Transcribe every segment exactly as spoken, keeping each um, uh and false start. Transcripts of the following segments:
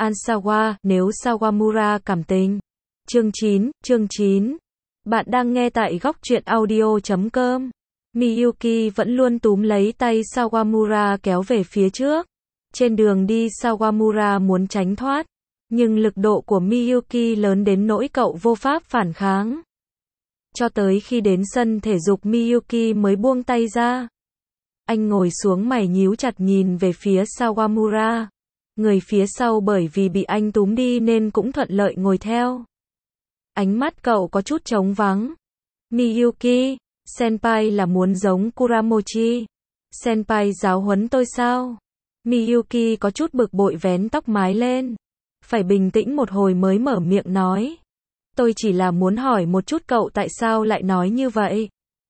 Ansawa, nếu Sawamura cảm tình. Chương chín, chương chín. Bạn đang nghe tại góc truyện audio chấm com. Miyuki vẫn luôn túm lấy tay Sawamura kéo về phía trước. Trên đường đi Sawamura muốn tránh thoát, nhưng lực độ của Miyuki lớn đến nỗi cậu vô pháp phản kháng. Cho tới khi đến sân thể dục Miyuki mới buông tay ra. Anh ngồi xuống mày nhíu chặt nhìn về phía Sawamura. Người phía sau bởi vì bị anh túm đi nên cũng thuận lợi ngồi theo. Ánh mắt cậu có chút trống vắng. Miyuki, senpai là muốn giống Kuramochi. Senpai giáo huấn tôi sao? Miyuki có chút bực bội vén tóc mái lên. Phải bình tĩnh một hồi mới mở miệng nói. Tôi chỉ là muốn hỏi một chút cậu tại sao lại nói như vậy.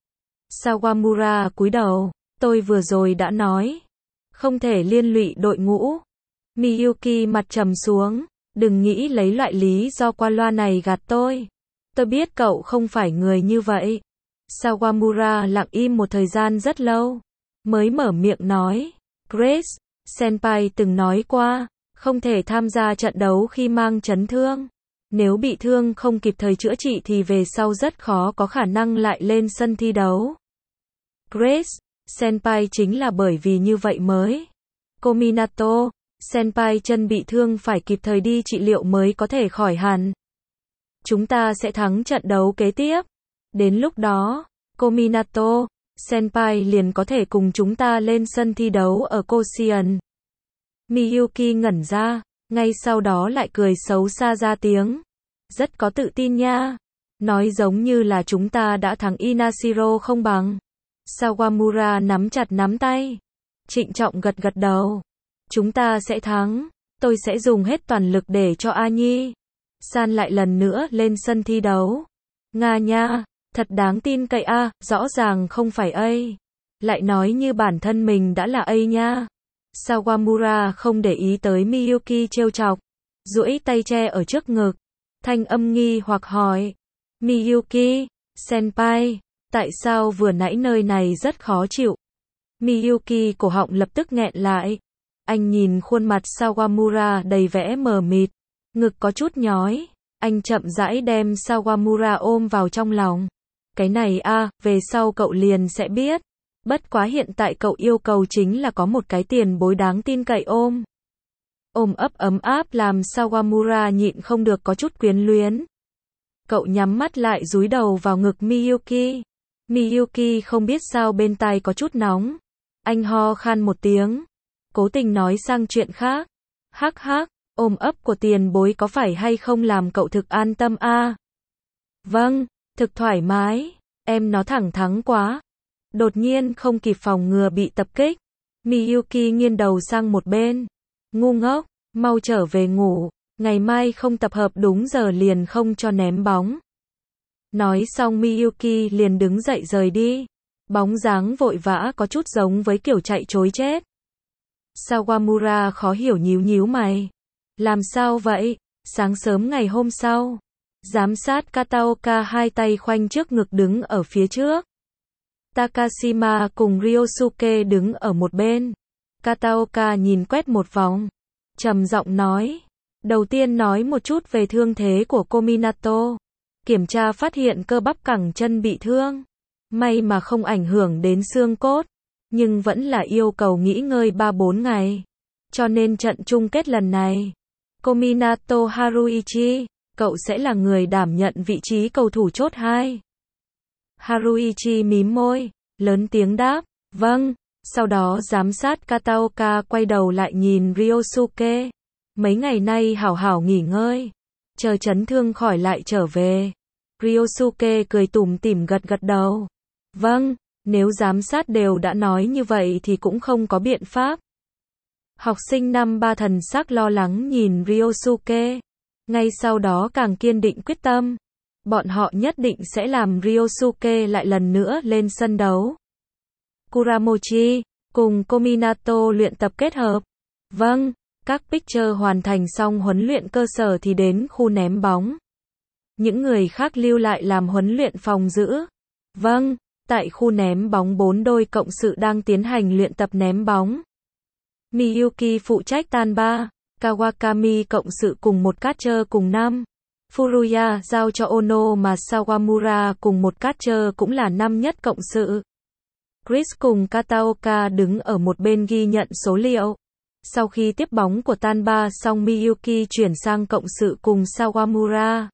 Sawamura cúi đầu. Tôi vừa rồi đã nói. Không thể liên lụy đội ngũ. Miyuki mặt trầm xuống. Đừng nghĩ lấy loại lý do qua loa này gạt tôi. Tôi biết cậu không phải người như vậy. Sawamura lặng im một thời gian rất lâu. Mới mở miệng nói. Grace, senpai từng nói qua. Không thể tham gia trận đấu khi mang chấn thương. Nếu bị thương không kịp thời chữa trị thì về sau rất khó có khả năng lại lên sân thi đấu. Grace, senpai chính là bởi vì như vậy mới. Kominato, senpai chân bị thương phải kịp thời đi trị liệu mới có thể khỏi hẳn. Chúng ta sẽ thắng trận đấu kế tiếp. Đến lúc đó, Kominato, senpai liền có thể cùng chúng ta lên sân thi đấu ở Koshien. Miyuki ngẩn ra, ngay sau đó lại cười xấu xa ra tiếng. Rất có tự tin nha. Nói giống như là chúng ta đã thắng Inashiro không bằng. Sawamura nắm chặt nắm tay. Trịnh trọng gật gật đầu. Chúng ta sẽ thắng. Tôi sẽ dùng hết toàn lực để cho A Nhi san lại lần nữa lên sân thi đấu. Nga nha, thật đáng tin cậy a, rõ ràng không phải A. Lại nói như bản thân mình đã là A nha. Sawamura không để ý tới Miyuki trêu chọc. Duỗi tay che ở trước ngực. Thanh âm nghi hoặc hỏi. Miyuki, senpai, tại sao vừa nãy nơi này rất khó chịu? Miyuki cổ họng lập tức nghẹn lại. Anh nhìn khuôn mặt Sawamura đầy vẻ mờ mịt. Ngực có chút nhói. Anh chậm rãi đem Sawamura ôm vào trong lòng. Cái này a, về sau cậu liền sẽ biết. Bất quá hiện tại cậu yêu cầu chính là có một cái tiền bối đáng tin cậy ôm. Ôm ấp ấm áp làm Sawamura nhịn không được có chút quyến luyến. Cậu nhắm mắt lại dúi đầu vào ngực Miyuki. Miyuki không biết sao bên tai có chút nóng. Anh ho khan một tiếng. Cố tình nói sang chuyện khác. Hắc hắc, ôm ấp của tiền bối có phải hay không làm cậu thực an tâm a? À? Vâng, thực thoải mái. Em nó thẳng thắn quá. Đột nhiên không kịp phòng ngừa bị tập kích. Miyuki nghiêng đầu sang một bên. Ngu ngốc, mau trở về ngủ. Ngày mai không tập hợp đúng giờ liền không cho ném bóng. Nói xong Miyuki liền đứng dậy rời đi. Bóng dáng vội vã có chút giống với kiểu chạy trối chết. Sawamura khó hiểu nhíu nhíu mày. Làm sao vậy? Sáng sớm ngày hôm sau, giám sát Kataoka hai tay khoanh trước ngực đứng ở phía trước. Takashima cùng Ryosuke đứng ở một bên. Kataoka nhìn quét một vòng. Trầm giọng nói. Đầu tiên nói một chút về thương thế của Kominato. Kiểm tra phát hiện cơ bắp cẳng chân bị thương. May mà không ảnh hưởng đến xương cốt. Nhưng vẫn là yêu cầu nghỉ ngơi ba bốn ngày. Cho nên trận chung kết lần này, Kominato Haruichi, cậu sẽ là người đảm nhận vị trí cầu thủ chốt hai. Haruichi mím môi, lớn tiếng đáp, vâng. Sau đó giám sát Kataoka quay đầu lại nhìn Ryosuke. Mấy ngày nay hảo hảo nghỉ ngơi. Chờ chấn thương khỏi lại trở về. Ryosuke cười tủm tỉm gật gật đầu. Vâng, nếu giám sát đều đã nói như vậy thì cũng không có biện pháp. Học sinh năm ba thần sắc lo lắng nhìn Ryosuke. Ngay sau đó càng kiên định quyết tâm. Bọn họ nhất định sẽ làm Ryosuke lại lần nữa lên sân đấu. Kuramochi, cùng Kominato luyện tập kết hợp. Vâng, các pitcher hoàn thành xong huấn luyện cơ sở thì đến khu ném bóng. Những người khác lưu lại làm huấn luyện phòng giữ. Vâng, tại khu ném bóng bốn đôi cộng sự đang tiến hành luyện tập ném bóng. Miyuki phụ trách tan ba. Kawakami cộng sự cùng một catcher cùng năm. Furuya giao cho Ono mà Sawamura cùng một catcher cũng là năm nhất cộng sự. Chris cùng Kataoka đứng ở một bên ghi nhận số liệu. Sau khi tiếp bóng của Tanba xong, Miyuki chuyển sang cộng sự cùng Sawamura.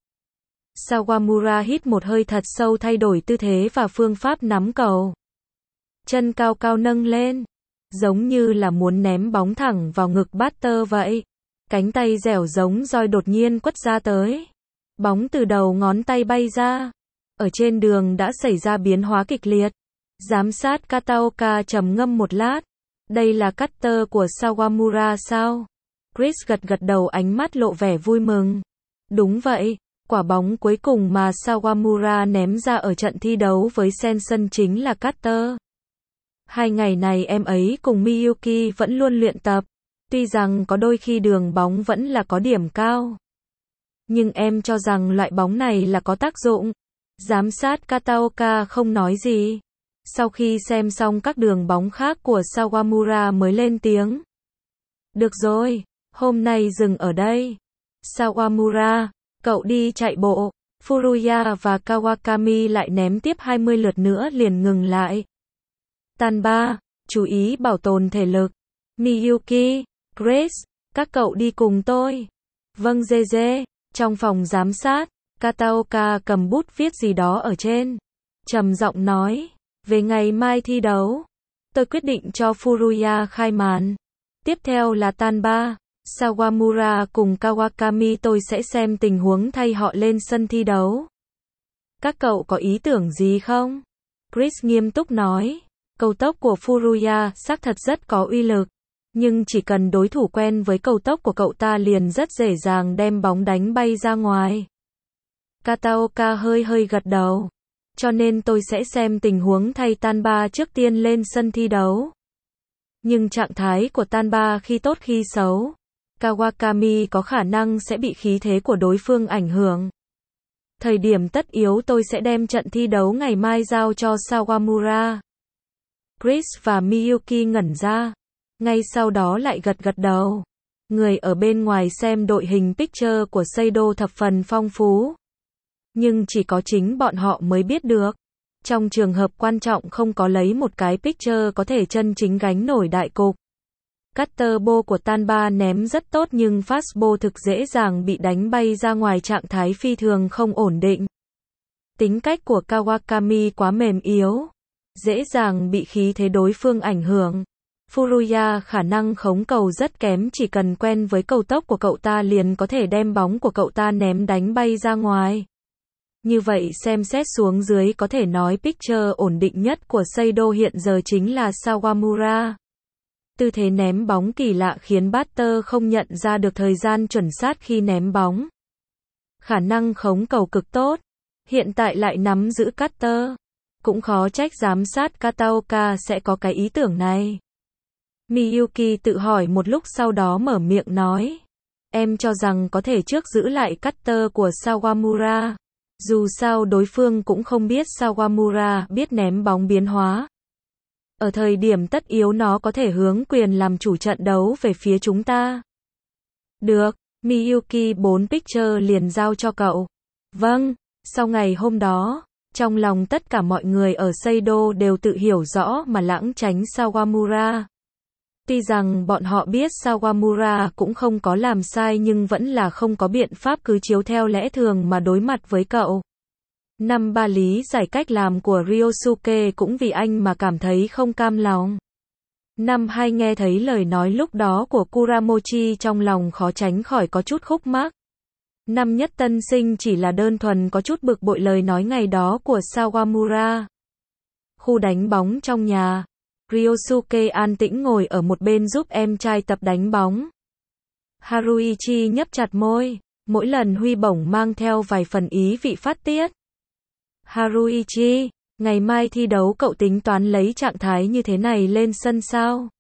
Sawamura hít một hơi thật sâu, thay đổi tư thế và phương pháp nắm cầu. Chân cao cao nâng lên, giống như là muốn ném bóng thẳng vào ngực batter vậy. Cánh tay dẻo giống roi đột nhiên quất ra tới. Bóng từ đầu ngón tay bay ra. Ở trên đường đã xảy ra biến hóa kịch liệt. Giám sát Kataoka trầm ngâm một lát. Đây là cutter của Sawamura sao? Chris gật gật đầu, ánh mắt lộ vẻ vui mừng. Đúng vậy, quả bóng cuối cùng mà Sawamura ném ra ở trận thi đấu với Sensen chính là cutter. Hai ngày này em ấy cùng Miyuki vẫn luôn luyện tập. Tuy rằng có đôi khi đường bóng vẫn là có điểm cao. Nhưng em cho rằng loại bóng này là có tác dụng. Giám sát Kataoka không nói gì. Sau khi xem xong các đường bóng khác của Sawamura mới lên tiếng. Được rồi, hôm nay dừng ở đây. Sawamura, cậu đi chạy bộ. Furuya và Kawakami lại ném tiếp hai mươi lượt nữa liền ngừng lại. Tanba, chú ý bảo tồn thể lực. Miyuki, Chris, các cậu đi cùng tôi. Vâng dê dê. Trong phòng giám sát, Kataoka cầm bút viết gì đó ở trên. Trầm giọng nói, về ngày mai thi đấu, tôi quyết định cho Furuya khai màn. Tiếp theo là Tanba, Sawamura cùng Kawakami, tôi sẽ xem tình huống thay họ lên sân thi đấu. Các cậu có ý tưởng gì không? Chris nghiêm túc nói, cầu tốc của Furuya xác thật rất có uy lực. Nhưng chỉ cần đối thủ quen với cầu tốc của cậu ta liền rất dễ dàng đem bóng đánh bay ra ngoài. Kataoka hơi hơi gật đầu. Cho nên tôi sẽ xem tình huống thay Tanba trước tiên lên sân thi đấu. Nhưng trạng thái của Tanba khi tốt khi xấu. Kawakami có khả năng sẽ bị khí thế của đối phương ảnh hưởng. Thời điểm tất yếu tôi sẽ đem trận thi đấu ngày mai giao cho Sawamura. Chris và Miyuki ngẩn ra. Ngay sau đó lại gật gật đầu. Người ở bên ngoài xem đội hình picture của Seido thập phần phong phú. Nhưng chỉ có chính bọn họ mới biết được. Trong trường hợp quan trọng không có lấy một cái picture có thể chân chính gánh nổi đại cục. Cutter ball của Tanba ném rất tốt nhưng fastball thực dễ dàng bị đánh bay ra ngoài, trạng thái phi thường không ổn định. Tính cách của Kawakami quá mềm yếu. Dễ dàng bị khí thế đối phương ảnh hưởng. Furuya khả năng khống cầu rất kém, chỉ cần quen với cầu tốc của cậu ta liền có thể đem bóng của cậu ta ném đánh bay ra ngoài. Như vậy xem xét xuống dưới có thể nói pitcher ổn định nhất của Seido hiện giờ chính là Sawamura. Tư thế ném bóng kỳ lạ khiến batter không nhận ra được thời gian chuẩn xác khi ném bóng. Khả năng khống cầu cực tốt. Hiện tại lại nắm giữ cutter. Cũng khó trách giám sát Kataoka sẽ có cái ý tưởng này. Miyuki tự hỏi một lúc sau đó mở miệng nói. Em cho rằng có thể trước giữ lại cutter của Sawamura. Dù sao đối phương cũng không biết Sawamura biết ném bóng biến hóa. Ở thời điểm tất yếu nó có thể hướng quyền làm chủ trận đấu về phía chúng ta. Được, Miyuki, bốn pitcher liền giao cho cậu. Vâng, sau ngày hôm đó, trong lòng tất cả mọi người ở Seido đều tự hiểu rõ mà lãng tránh Sawamura. Tuy rằng bọn họ biết Sawamura cũng không có làm sai nhưng vẫn là không có biện pháp cứ chiếu theo lẽ thường mà đối mặt với cậu. Năm ba lý giải cách làm của Ryosuke cũng vì anh mà cảm thấy không cam lòng. Năm hai nghe thấy lời nói lúc đó của Kuramochi trong lòng khó tránh khỏi có chút khúc mắc. Năm nhất tân sinh chỉ là đơn thuần có chút bực bội lời nói ngày đó của Sawamura. Khu đánh bóng trong nhà. Ryosuke an tĩnh ngồi ở một bên giúp em trai tập đánh bóng. Haruichi nhấp chặt môi, mỗi lần huy bổng mang theo vài phần ý vị phát tiết. Haruichi, ngày mai thi đấu cậu tính toán lấy trạng thái như thế này lên sân sao?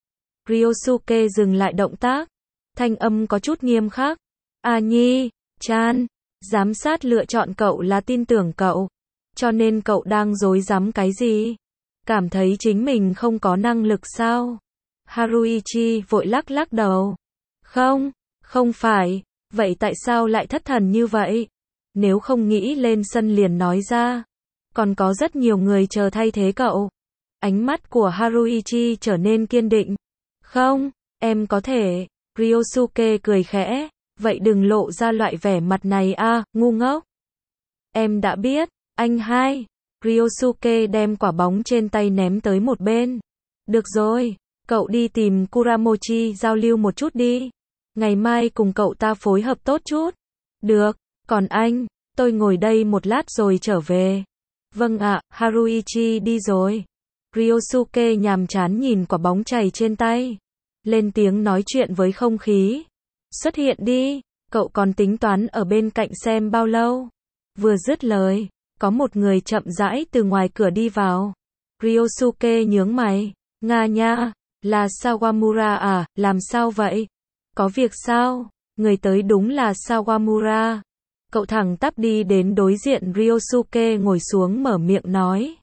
Ryosuke dừng lại động tác, thanh âm có chút nghiêm khắc. À nhi, chan, giám sát lựa chọn cậu là tin tưởng cậu, cho nên cậu đang rối rắm cái gì? Cảm thấy chính mình không có năng lực sao? Haruichi vội lắc lắc đầu. Không, Không phải, vậy tại sao lại thất thần như vậy? Nếu không nghĩ lên sân liền nói ra. Còn có rất nhiều người chờ thay thế cậu. Ánh mắt của Haruichi trở nên kiên định. Không, em có thể. Ryosuke cười khẽ. Vậy đừng lộ ra loại vẻ mặt này a, ngu ngốc. Em đã biết, anh hai. Ryosuke đem quả bóng trên tay ném tới một bên. Được rồi, cậu đi tìm Kuramochi giao lưu một chút đi. Ngày mai cùng cậu ta phối hợp tốt chút. Được, còn anh, tôi ngồi đây một lát rồi trở về. Vâng ạ, Haruichi đi rồi. Ryosuke nhàm chán nhìn quả bóng chày trên tay. Lên tiếng nói chuyện với không khí. Xuất hiện đi, cậu còn tính toán ở bên cạnh xem bao lâu. Vừa dứt lời, có một người chậm rãi từ ngoài cửa đi vào. Ryosuke nhướng mày. Nga nha, là Sawamura à, làm sao vậy? Có việc sao? Người tới đúng là Sawamura. Cậu thẳng tắp đi đến đối diện Ryosuke ngồi xuống mở miệng nói.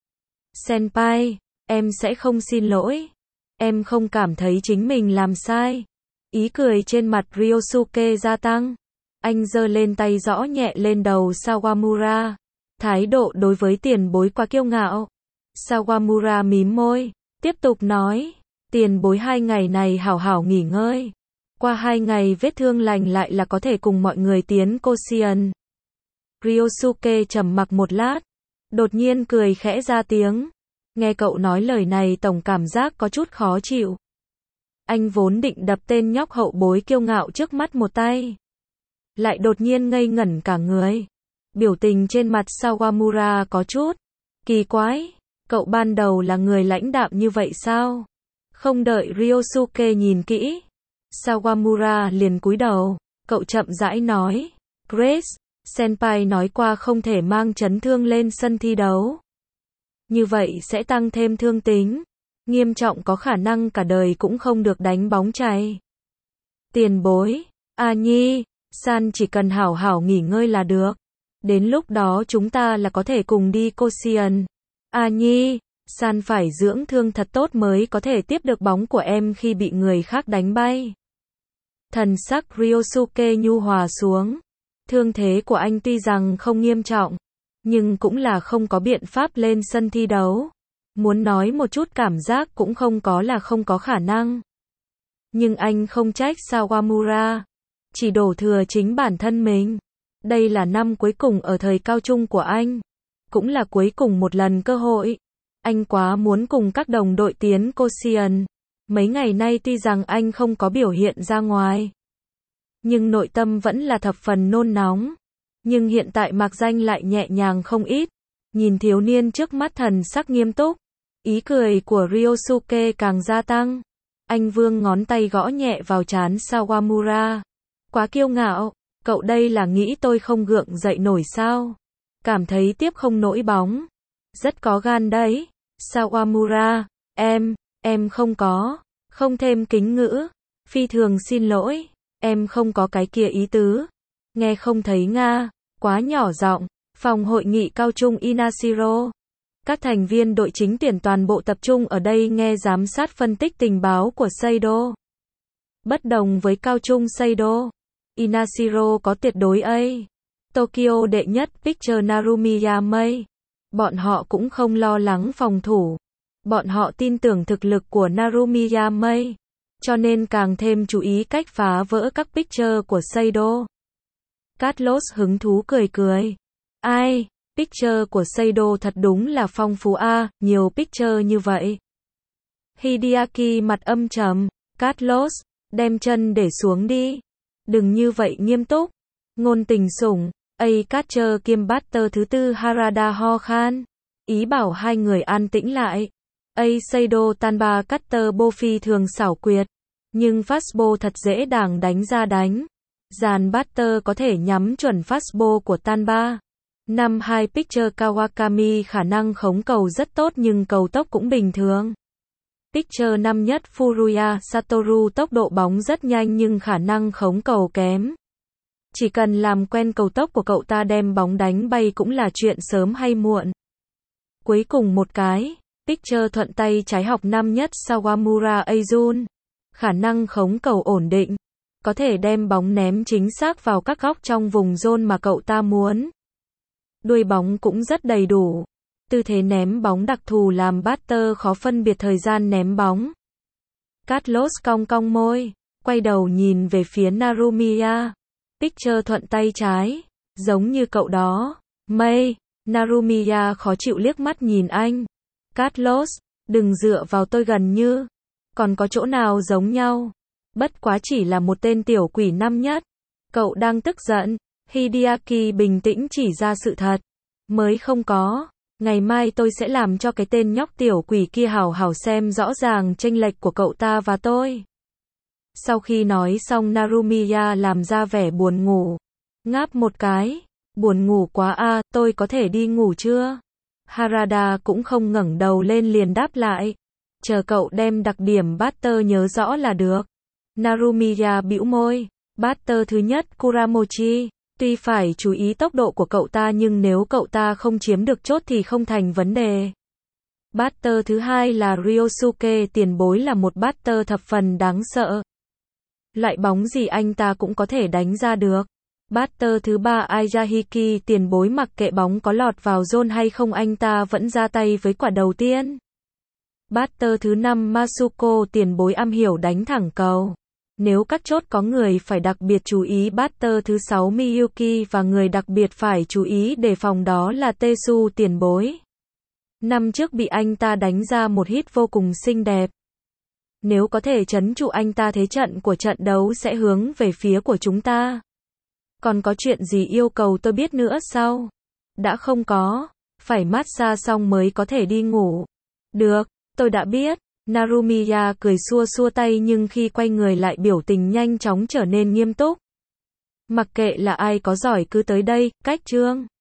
Senpai, em sẽ không xin lỗi. Em không cảm thấy chính mình làm sai. Ý cười trên mặt Ryosuke gia tăng. Anh giơ lên tay gõ nhẹ lên đầu Sawamura. Thái độ đối với tiền bối quá kiêu ngạo. Sawamura mím môi, tiếp tục nói. Tiền bối hai ngày này hảo hảo nghỉ ngơi. Qua hai ngày vết thương lành lại là có thể cùng mọi người tiến Koshien. Ryosuke trầm mặc một lát. Đột nhiên cười khẽ ra tiếng. Nghe cậu nói lời này tổng cảm giác có chút khó chịu. Anh vốn định đập tên nhóc hậu bối kiêu ngạo trước mắt một tay. Lại đột nhiên ngây ngẩn cả người. Biểu tình trên mặt Sawamura có chút kỳ quái. Cậu ban đầu là người lãnh đạm như vậy sao? Không đợi Ryosuke nhìn kỹ. Sawamura liền cúi đầu. Cậu chậm rãi nói. Grace, Senpai nói qua không thể mang chấn thương lên sân thi đấu. Như vậy sẽ tăng thêm thương tính. Nghiêm trọng có khả năng cả đời cũng không được đánh bóng chày. Tiền bối, A Nhi, San chỉ cần hảo hảo nghỉ ngơi là được. Đến lúc đó chúng ta là có thể cùng đi Koshien. A Nhi, San phải dưỡng thương thật tốt mới có thể tiếp được bóng của em khi bị người khác đánh bay. Thần sắc Ryosuke nhu hòa xuống. Thương thế của anh tuy rằng không nghiêm trọng, nhưng cũng là không có biện pháp lên sân thi đấu. Muốn nói một chút cảm giác cũng không có là không có khả năng. Nhưng anh không trách Sawamura, chỉ đổ thừa chính bản thân mình. Đây là năm cuối cùng ở thời cao trung của anh, cũng là cuối cùng một lần cơ hội. Anh quá muốn cùng các đồng đội tiến Koshien. Mấy ngày nay tuy rằng anh không có biểu hiện ra ngoài, nhưng nội tâm vẫn là thập phần nôn nóng. Nhưng hiện tại mạc danh lại nhẹ nhàng không ít. Nhìn thiếu niên trước mắt thần sắc nghiêm túc. Ý cười của Ryosuke càng gia tăng. Anh vương ngón tay gõ nhẹ vào trán Sawamura. Quá kiêu ngạo, cậu đây là nghĩ tôi không gượng dậy nổi sao? Cảm thấy tiếp không nổi bóng. Rất có gan đấy. Sawamura, em, em không có. Không thêm kính ngữ. Phi thường xin lỗi. Em không có cái kia ý tứ. Nghe không thấy nga. Quá nhỏ giọng. Phòng hội nghị cao trung Inashiro. Các thành viên đội chính tuyển toàn bộ tập trung ở đây nghe giám sát phân tích tình báo của Seido. Bất đồng với cao trung Seido, Inashiro có tuyệt đối A. Tokyo đệ nhất Picture Narumiya Mei. Bọn họ cũng không lo lắng phòng thủ. Bọn họ tin tưởng thực lực của Narumiya Mei, cho nên càng thêm chú ý cách phá vỡ các picture của Seido. Carlos hứng thú cười cười. Ai, picture của Seido thật đúng là phong phú a, nhiều picture như vậy. Hideaki mặt âm trầm. Carlos, đem chân để xuống đi. Đừng như vậy nghiêm túc. Ngôn tình sủng. A Catcher kiêm batter thứ tư Harada ho khan. Ý bảo hai người an tĩnh lại. A Seido Tanba Cutter Bofi thường xảo quyệt. Nhưng fastball thật dễ dàng đánh ra đánh. Dàn batter có thể nhắm chuẩn fastball của Tanba. Năm hai Pitcher Kawakami khả năng khống cầu rất tốt nhưng cầu tốc cũng bình thường. Pitcher năm nhất Furuya Satoru tốc độ bóng rất nhanh nhưng khả năng khống cầu kém. Chỉ cần làm quen cầu tốc của cậu ta đem bóng đánh bay cũng là chuyện sớm hay muộn. Cuối cùng một cái, Pitcher thuận tay trái học năm nhất Sawamura Azun. Khả năng khống cầu ổn định. có thể đem bóng ném chính xác vào các góc trong vùng zone mà cậu ta muốn. Đuôi bóng cũng rất đầy đủ. Tư thế ném bóng đặc thù làm batter khó phân biệt thời gian ném bóng. Carlos cong cong môi, quay đầu nhìn về phía Narumiya. Pitcher thuận tay trái, giống như cậu đó. May, Narumiya khó chịu liếc mắt nhìn anh. Carlos, đừng dựa vào tôi gần như. Còn có chỗ nào giống nhau? Bất quá chỉ là một tên tiểu quỷ năm nhất. Cậu đang tức giận. Hideaki bình tĩnh chỉ ra sự thật. Mới không có. Ngày mai tôi sẽ làm cho cái tên nhóc tiểu quỷ kia hảo hảo xem rõ ràng chênh lệch của cậu ta và tôi. Sau khi nói xong Narumiya làm ra vẻ buồn ngủ. Ngáp một cái. Buồn ngủ quá a, à, tôi có thể đi ngủ chưa? Harada cũng không ngẩng đầu lên liền đáp lại. Chờ cậu đem đặc điểm batter nhớ rõ là được. Narumiya bĩu môi. Batter thứ nhất Kuramochi. Tuy phải chú ý tốc độ của cậu ta nhưng nếu cậu ta không chiếm được chốt thì không thành vấn đề. Batter thứ hai là Ryosuke, tiền bối là một batter thập phần đáng sợ. Loại bóng gì anh ta cũng có thể đánh ra được. Batter thứ ba Ayahiki, tiền bối mặc kệ bóng có lọt vào zone hay không anh ta vẫn ra tay với quả đầu tiên. Batter thứ năm Masuko, tiền bối am hiểu đánh thẳng cầu. Nếu các chốt có người phải đặc biệt chú ý. Batter thứ sáu Miyuki, và người đặc biệt phải chú ý đề phòng đó là Tetsu, tiền bối. Năm trước bị anh ta đánh ra một hit vô cùng xinh đẹp. Nếu có thể trấn trụ anh ta thế trận của trận đấu sẽ hướng về phía của chúng ta. Còn có chuyện gì yêu cầu tôi biết nữa sao? Đã không có. Phải massage xong mới có thể đi ngủ. Được, tôi đã biết. Narumiya cười xua xua tay nhưng khi quay người lại biểu tình nhanh chóng trở nên nghiêm túc. Mặc kệ là ai có giỏi cứ tới đây, cách chương.